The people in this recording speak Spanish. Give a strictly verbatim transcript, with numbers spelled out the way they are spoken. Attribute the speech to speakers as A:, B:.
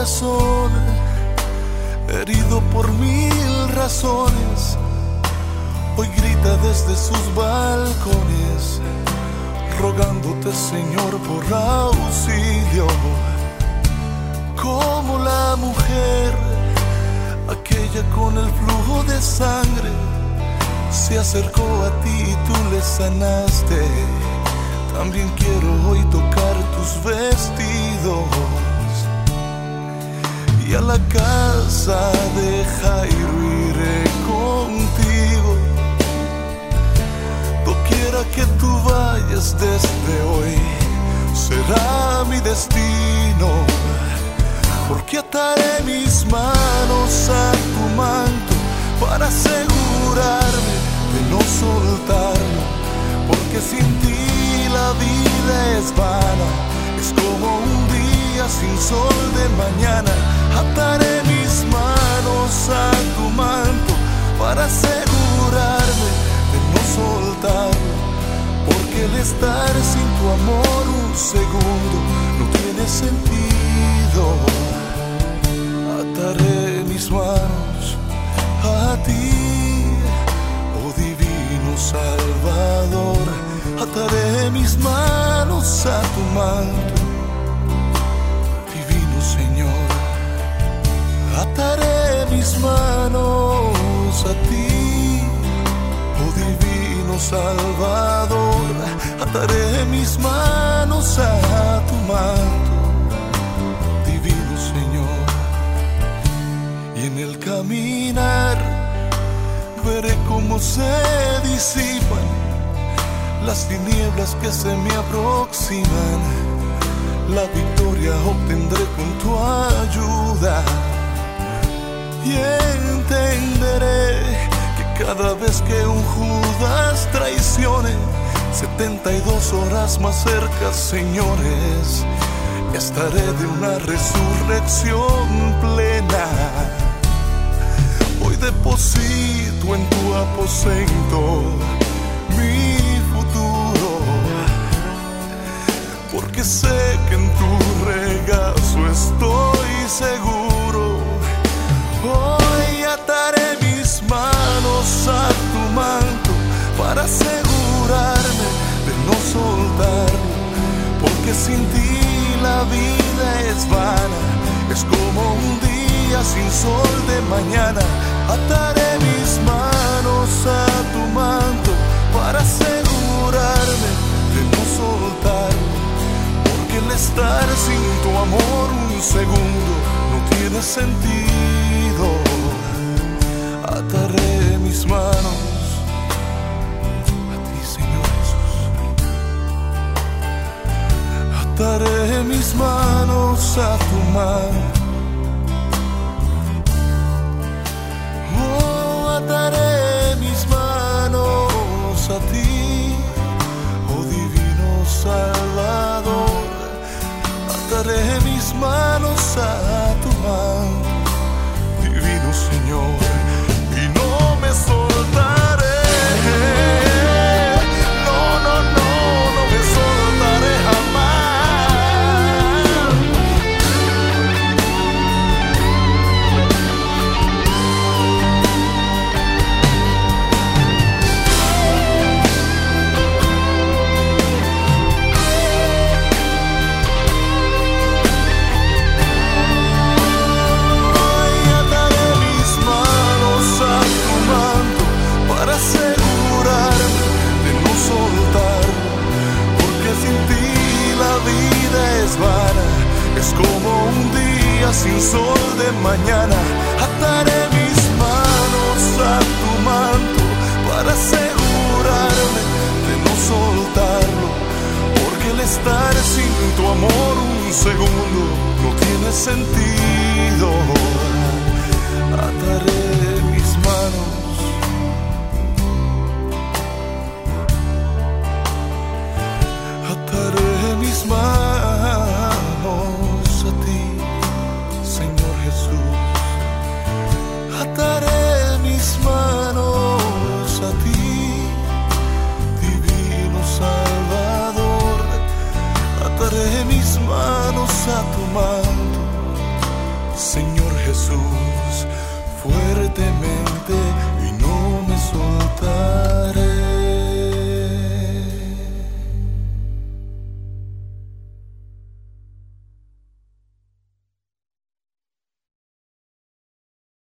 A: corazón, herido por mil razones, hoy grita desde sus balcones, rogándote, Señor, por auxilio. Como la mujer, aquella con el flujo de sangre, se acercó a ti y tú le sanaste. También quiero hoy tocar tus vestidos y a la casa de Jairo iré contigo. Doquiera que tú vayas desde hoy, será mi destino, porque ataré mis manos a tu manto para asegurarme de no soltarlo, porque sin ti la vida es vana, es como un día sin sol de mañana. Ataré mis manos a tu manto para asegurarme de no soltarlo, porque el estar sin tu amor un segundo no tiene sentido. Ataré mis manos a ti, oh divino Salvador. Ataré mis manos a tu manto, divino Señor. Ataré mis manos a ti, oh divino Salvador. Ataré mis manos a tu manto, divino Señor. Y en el caminar veré cómo se disipan las tinieblas que se me aproximan. La victoria obtendré con tu ayuda, y entenderé que cada vez que un Judas traicione, setenta y dos horas más cerca, señores, estaré de una resurrección plena. Hoy deposito en tu aposento mi futuro, porque sé que en tu regazo estoy seguro. Hoy ataré mis manos a tu manto para asegurarme de no soltarlo, porque sin ti la vida es vana, es como un día sin sol de mañana. Ataré mis manos a tu manto para asegurarme de no soltarlo, porque el estar sin tu amor un segundo no tiene sentido. Ataré mis manos a ti, Señor Jesús. Ataré mis manos a tu manto. Oh, ataré mis manos a ti, oh divino Salvador. Ataré mis manos a tu manto, divino Señor, y no me soltaré. No, no, no, no me soltaré jamás. Es como un día sin sol de mañana. Ataré mis manos a tu manto para asegurarme de no soltarlo, porque el estar sin tu amor un segundo no tiene sentido. Ataré mis manos, ataré mis manos a ti, Señor Jesús. Ataré mis manos a ti, divino Salvador. Ataré mis manos a tu manto, Señor Jesús, fuertemente y no me soltarás.